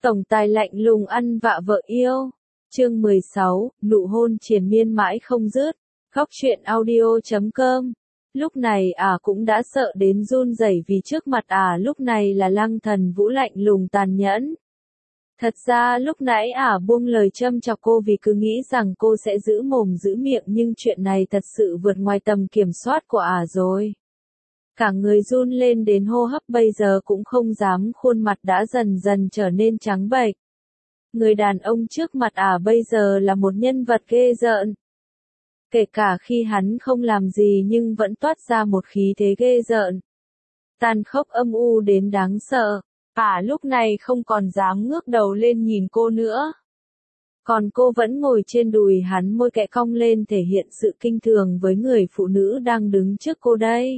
Tổng tài lạnh lùng ăn vạ vợ yêu. Chương 16, nụ hôn triền miên mãi không dứt. Góc truyện audio.com. Lúc này cũng đã sợ đến run rẩy vì trước mặt lúc này là Lăng Thần Vũ lạnh lùng tàn nhẫn. Thật ra lúc nãy buông lời châm chọc cô vì cứ nghĩ rằng cô sẽ giữ mồm giữ miệng, nhưng chuyện này thật sự vượt ngoài tầm kiểm soát của rồi. Cả người run lên đến hô hấp bây giờ cũng không dám, khuôn mặt đã dần dần trở nên trắng bệch. Người đàn ông trước mặt bây giờ là một nhân vật ghê rợn. Kể cả khi hắn không làm gì nhưng vẫn toát ra một khí thế ghê rợn. Tàn khốc âm u đến đáng sợ. Lúc này không còn dám ngước đầu lên nhìn cô nữa. Còn cô vẫn ngồi trên đùi hắn, môi kẽ cong lên thể hiện sự kinh thường với người phụ nữ đang đứng trước cô đây.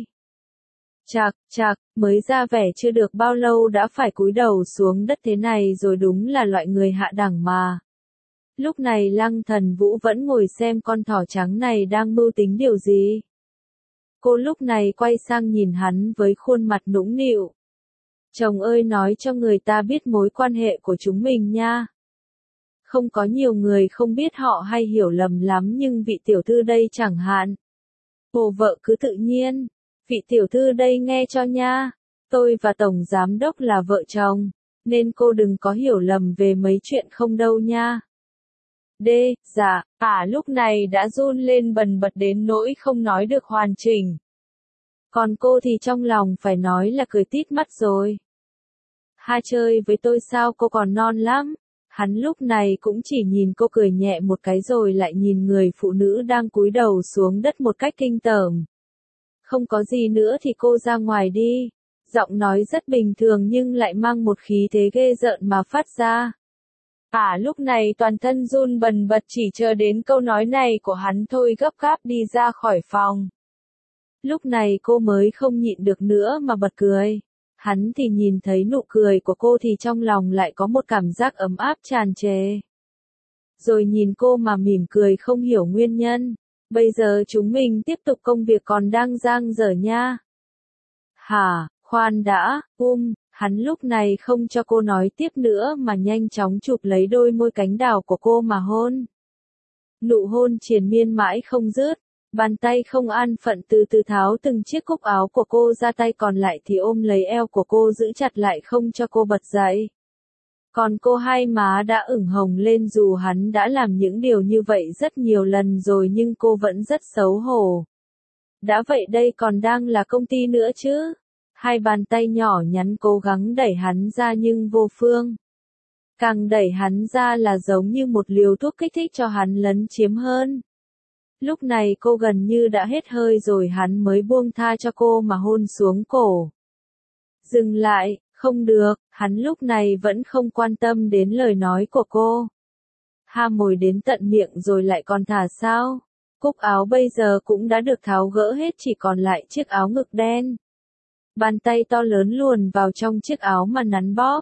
Chạc, mới ra vẻ chưa được bao lâu đã phải cúi đầu xuống đất thế này rồi, đúng là loại người hạ đẳng mà. Lúc này Lăng Thần Vũ vẫn ngồi xem con thỏ trắng này đang mưu tính điều gì. Cô lúc này quay sang nhìn hắn với khuôn mặt nũng nịu. Chồng ơi, nói cho người ta biết mối quan hệ của chúng mình nha. Không có nhiều người không biết họ hay hiểu lầm lắm, nhưng vị tiểu thư đây chẳng hạn. Hồ vợ cứ tự nhiên. Vị tiểu thư đây nghe cho nha. Tôi và tổng giám đốc là vợ chồng, nên cô đừng có hiểu lầm về mấy chuyện không đâu nha. Dạ, lúc này đã run lên bần bật đến nỗi không nói được hoàn chỉnh. Còn cô thì trong lòng phải nói là cười tít mắt rồi. Chơi với tôi sao, cô còn non lắm. Hắn lúc này cũng chỉ nhìn cô cười nhẹ một cái rồi lại nhìn người phụ nữ đang cúi đầu xuống đất một cách kinh tởm. Không có gì nữa thì cô ra ngoài đi. Giọng nói rất bình thường nhưng lại mang một khí thế ghê rợn mà phát ra. Lúc này toàn thân run bần bật chỉ chờ đến câu nói này của hắn thôi, gấp gáp đi ra khỏi phòng. Lúc này cô mới không nhịn được nữa mà bật cười. Hắn thì nhìn thấy nụ cười của cô thì trong lòng lại có một cảm giác ấm áp tràn trề. Rồi nhìn cô mà mỉm cười không hiểu nguyên nhân. Bây giờ chúng mình tiếp tục công việc còn đang dang dở nha. Khoan đã, hắn lúc này không cho cô nói tiếp nữa mà nhanh chóng chụp lấy đôi môi cánh đào của cô mà hôn. Nụ hôn triền miên mãi không dứt, bàn tay không an phận từ từ tháo từng chiếc cúc áo của cô ra, tay còn lại thì ôm lấy eo của cô giữ chặt lại không cho cô bật dậy. Còn cô hai má đã ửng hồng lên, dù hắn đã làm những điều như vậy rất nhiều lần rồi nhưng cô vẫn rất xấu hổ. Đã vậy đây còn đang là công ty nữa chứ. Hai bàn tay nhỏ nhắn cố gắng đẩy hắn ra nhưng vô phương. Càng đẩy hắn ra là giống như một liều thuốc kích thích cho hắn lấn chiếm hơn. Lúc này cô gần như đã hết hơi rồi hắn mới buông tha cho cô mà hôn xuống cổ. Dừng lại, không được, hắn lúc này vẫn không quan tâm đến lời nói của cô. Mồi đến tận miệng rồi lại còn thả sao? Cúc áo bây giờ cũng đã được tháo gỡ hết, chỉ còn lại chiếc áo ngực đen. Bàn tay to lớn luồn vào trong chiếc áo mà nắn bóp.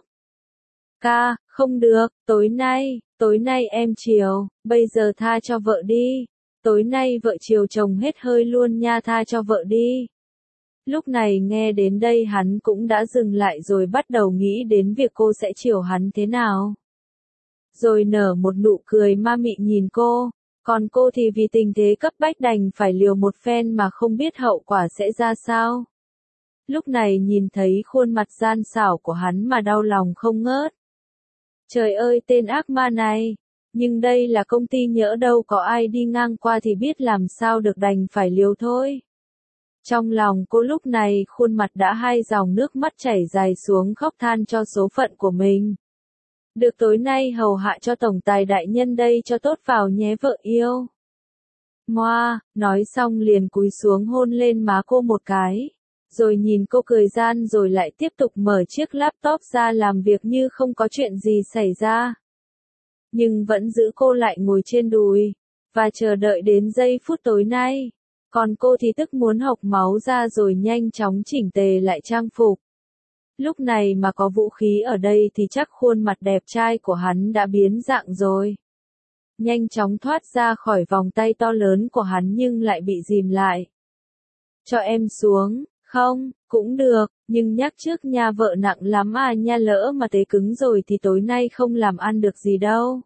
Không được, tối nay em chiều, bây giờ tha cho vợ đi. Tối nay vợ chiều chồng hết hơi luôn nha, tha cho vợ đi. Lúc này nghe đến đây hắn cũng đã dừng lại rồi bắt đầu nghĩ đến việc cô sẽ chiều hắn thế nào. Rồi nở một nụ cười ma mị nhìn cô, còn cô thì vì tình thế cấp bách đành phải liều một phen mà không biết hậu quả sẽ ra sao. Lúc này nhìn thấy khuôn mặt gian xảo của hắn mà đau lòng không ngớt. Trời ơi, tên ác ma này! Nhưng đây là công ty, nhỡ đâu có ai đi ngang qua thì biết làm sao được, đành phải liều thôi. Trong lòng cô lúc này khuôn mặt đã hai dòng nước mắt chảy dài xuống, khóc than cho số phận của mình. Được tối nay hầu hạ cho tổng tài đại nhân đây cho tốt vào nhé vợ yêu. Nói xong liền cúi xuống hôn lên má cô một cái. Rồi nhìn cô cười gian rồi lại tiếp tục mở chiếc laptop ra làm việc như không có chuyện gì xảy ra. Nhưng vẫn giữ cô lại ngồi trên đùi, và chờ đợi đến giây phút tối nay. Còn cô thì tức muốn hộc máu ra rồi nhanh chóng chỉnh tề lại trang phục. Lúc này mà có Vũ Khí ở đây thì chắc khuôn mặt đẹp trai của hắn đã biến dạng rồi. Nhanh chóng thoát ra khỏi vòng tay to lớn của hắn nhưng lại bị dìm lại. Cho em xuống, Không, cũng được, nhưng nhắc trước nha vợ nặng lắm à nha, lỡ mà tế cứng rồi thì tối nay không làm ăn được gì đâu.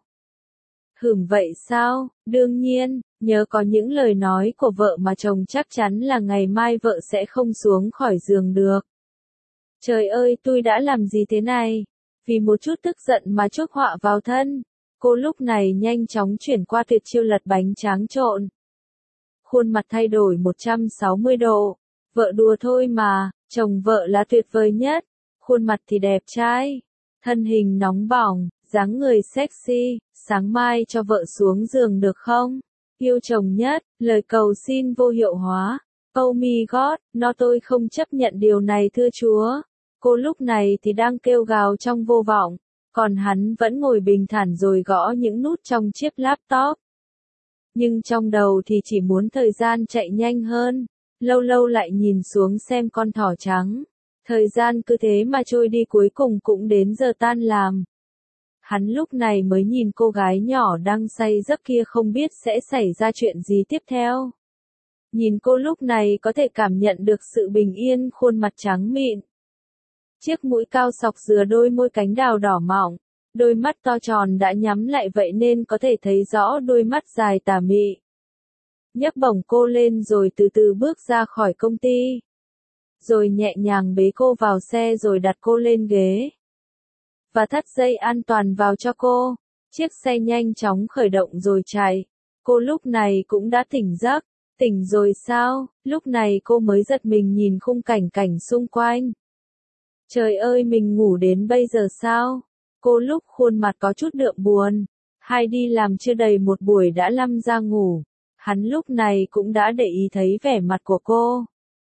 Vậy sao? Đương nhiên, nhớ có những lời nói của vợ mà chồng chắc chắn là ngày mai vợ sẽ không xuống khỏi giường được. Trời ơi, tôi đã làm gì thế này? Vì một chút tức giận mà chuốc họa vào thân. Cô lúc này nhanh chóng chuyển qua tuyệt chiêu lật bánh tráng trộn. Khuôn mặt thay đổi 160 độ. Vợ đùa thôi mà, chồng vợ là tuyệt vời nhất. Khuôn mặt thì đẹp trai, thân hình nóng bỏng, dáng người sexy. Sáng mai cho vợ xuống giường được không? Yêu chồng nhất, lời cầu xin vô hiệu hóa. Oh my god, no, tôi không chấp nhận điều này thưa Chúa. Cô lúc này thì đang kêu gào trong vô vọng, còn hắn vẫn ngồi bình thản rồi gõ những nút trong chiếc laptop. Nhưng trong đầu thì chỉ muốn thời gian chạy nhanh hơn, lâu lâu lại nhìn xuống xem con thỏ trắng. Thời gian cứ thế mà trôi đi, cuối cùng cũng đến giờ tan làm. Hắn lúc này mới nhìn cô gái nhỏ đang say giấc kia, không biết sẽ xảy ra chuyện gì tiếp theo. Nhìn cô lúc này có thể cảm nhận được sự bình yên, khuôn mặt trắng mịn. Chiếc mũi cao sọc dừa đôi môi cánh đào đỏ mọng, đôi mắt to tròn đã nhắm lại vậy nên có thể thấy rõ đôi mắt dài tà mị. Nhấc bổng cô lên rồi từ từ bước ra khỏi công ty. Rồi nhẹ nhàng bế cô vào xe rồi đặt cô lên ghế. Và thắt dây an toàn vào cho cô. Chiếc xe nhanh chóng khởi động rồi chạy. Cô lúc này cũng đã tỉnh giấc. Tỉnh rồi sao? Lúc này cô mới giật mình nhìn khung cảnh xung quanh. Trời ơi, mình ngủ đến bây giờ sao? Cô lúc khuôn mặt có chút đượm buồn. Hay đi làm chưa đầy một buổi đã lăm ra ngủ. Hắn lúc này cũng đã để ý thấy vẻ mặt của cô.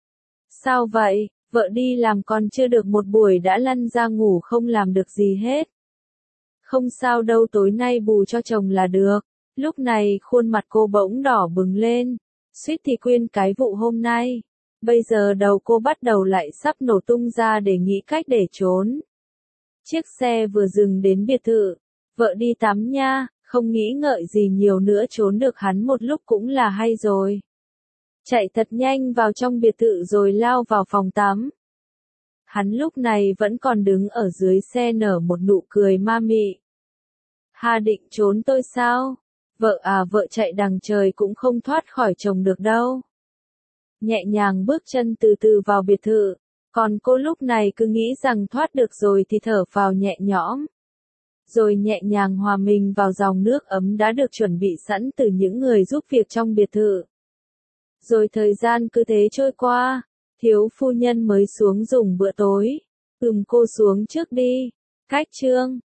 Sao vậy? Vợ đi làm còn chưa được một buổi đã lăn ra ngủ không làm được gì hết. Không sao đâu, tối nay bù cho chồng là được. Lúc này khuôn mặt cô bỗng đỏ bừng lên. Suýt thì quên cái vụ hôm nay. Bây giờ đầu cô bắt đầu lại sắp nổ tung ra để nghĩ cách để trốn. Chiếc xe vừa dừng đến biệt thự. Vợ đi tắm nha, không nghĩ ngợi gì nhiều nữa, trốn được hắn một lúc cũng là hay rồi. Chạy thật nhanh vào trong biệt thự rồi lao vào phòng tắm. Hắn lúc này vẫn còn đứng ở dưới xe nở một nụ cười ma mị. Hà định trốn tôi sao? Vợ à, vợ chạy đằng trời cũng không thoát khỏi chồng được đâu. Nhẹ nhàng bước chân từ từ vào biệt thự. Còn cô lúc này cứ nghĩ rằng thoát được rồi thì thở phào nhẹ nhõm. Rồi nhẹ nhàng hòa mình vào dòng nước ấm đã được chuẩn bị sẵn từ những người giúp việc trong biệt thự. Rồi thời gian cứ thế trôi qua. Thiếu phu nhân mới xuống dùng bữa tối. Cô xuống trước đi. Cách chương